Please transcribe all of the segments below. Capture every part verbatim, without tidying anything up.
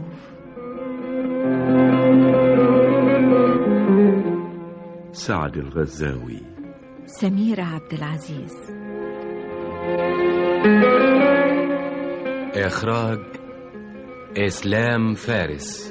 سعد الغزاوي. سميرة عبد العزيز. إخراج إسلام فارس.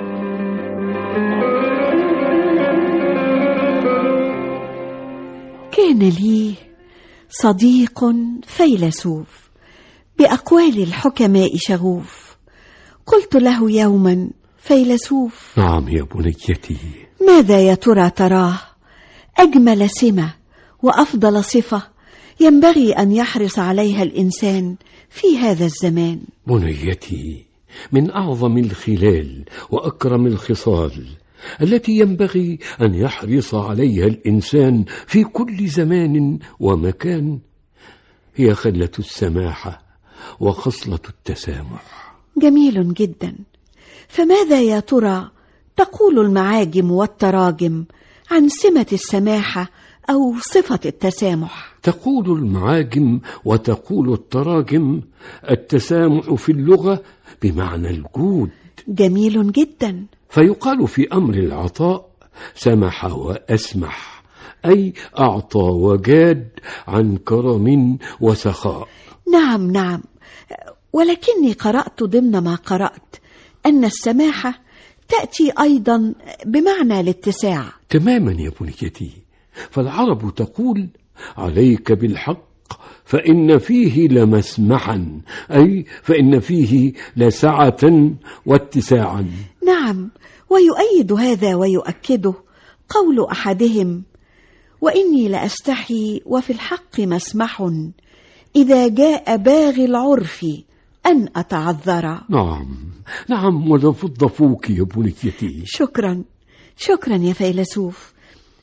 كان لي صديق فيلسوف بأقوال الحكماء شغوف. قلت له يوما: فيلسوف. نعم يا بنيتي. ماذا يا ترى تراه أجمل سمة وأفضل صفة ينبغي أن يحرص عليها الإنسان في هذا الزمان؟ بنيتي، من أعظم الخلال وأكرم الخصال التي ينبغي أن يحرص عليها الإنسان في كل زمان ومكان هي خلة السماحة وخصلة التسامح. جميل جدا. فماذا يا ترى تقول المعاجم والتراجم عن سمة السماحة أو صفة التسامح؟ تقول المعاجم وتقول التراجم: التسامح في اللغة بمعنى الجود. جميل جدا. فيقال في أمر العطاء: سمح وأسمح، أي أعطى وجاد عن كرم وسخاء. نعم نعم، ولكني قرأت ضمن ما قرأت أن السماحة تأتي أيضا بمعنى الاتساع. تماما يا بنيتي، فالعرب تقول: عليك بالحق فإن فيه لمسمحا، أي فإن فيه لسعة واتساعا. نعم، ويؤيد هذا ويؤكده قول أحدهم: وإني لأستحي وفي الحق مسمح إذا جاء باغي العرف أن أتعذر. نعم نعم، ولفض فوك يا بنيتي. شكرا شكرا يا فيلسوف.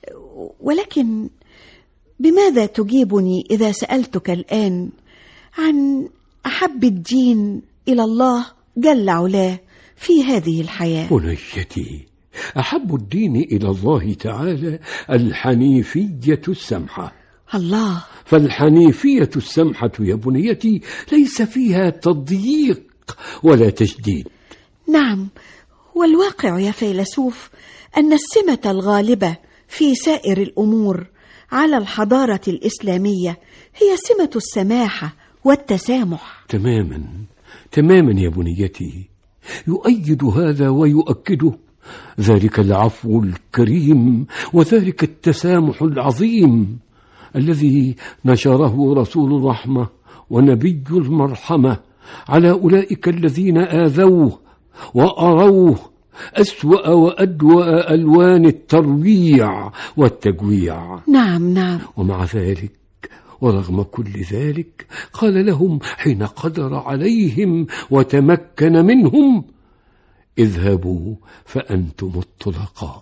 ولكن بماذا تجيبني إذا سألتك الآن عن أحب الدين إلى الله جل علاه في هذه الحياة؟ بنيتي، أحب الدين إلى الله تعالى الحنيفية السمحة. الله. فالحنيفية السمحة يا بنيتي ليس فيها تضييق ولا تشديد. نعم، والواقع يا فيلسوف أن السمة الغالبة في سائر الأمور على الحضارة الإسلامية هي سمة السماحة والتسامح. تماما تماما يا بنيتي، يؤيد هذا ويؤكده ذلك العفو الكريم وذلك التسامح العظيم الذي نشره رسول الرحمة ونبي المرحمة على أولئك الذين آذوه وأروه أسوأ وأدوأ ألوان الترويع والتجويع. نعم نعم. ومع ذلك ورغم كل ذلك قال لهم حين قدر عليهم وتمكن منهم: اذهبوا فأنتم الطلقاء.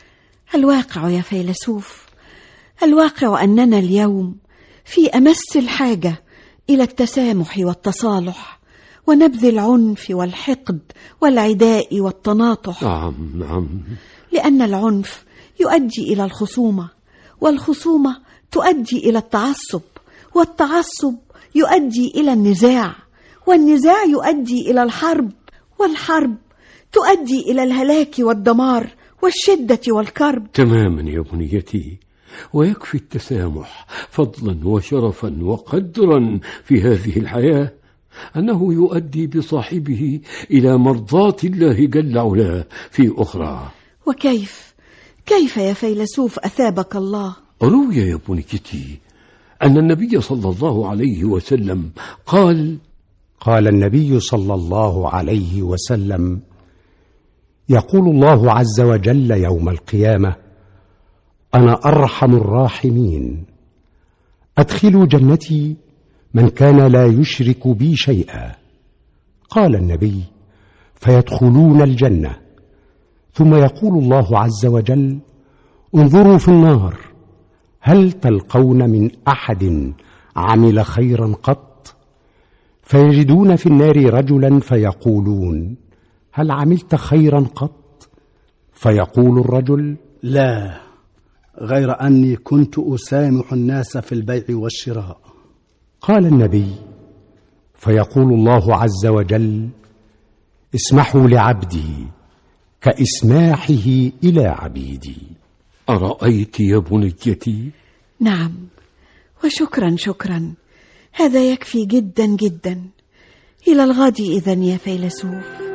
الواقع يا فيلسوف، الواقع أننا اليوم في أمس الحاجة إلى التسامح والتصالح ونبذ العنف والحقد والعداء والتناطح. نعم نعم. لأن العنف يؤدي إلى الخصومة، والخصومة تؤدي إلى التعصب، والتعصب يؤدي إلى النزاع، والنزاع يؤدي إلى الحرب، والحرب تؤدي إلى الهلاك والدمار والشدة والكرب. تماما يا بنيتي، ويكفي التسامح فضلا وشرفا وقدرا في هذه الحياة أنه يؤدي بصاحبه إلى مرضاة الله جل علاه في أخرى. وكيف كيف يا فيلسوف أثابك الله؟ روي يا بنيتي أن النبي صلى الله عليه وسلم قال: قال النبي صلى الله عليه وسلم: يقول الله عز وجل يوم القيامة: أنا أرحم الراحمين، أدخلوا جنتي من كان لا يشرك بي شيئا. قال النبي: فيدخلون الجنة، ثم يقول الله عز وجل: انظروا في النار هل تلقون من أحد عمل خيرا قط؟ فيجدون في النار رجلا فيقولون: هل عملت خيرا قط؟ فيقول الرجل: لا، غير أني كنت أسامح الناس في البيع والشراء. قال النبي: فيقول الله عز وجل: اسمحوا لعبدي كإسماحه إلى عبيدي. أرأيت يا بنيتي؟ نعم، وشكرا شكرا، هذا يكفي جدا جدا. إلى الغد إذن يا فيلسوف.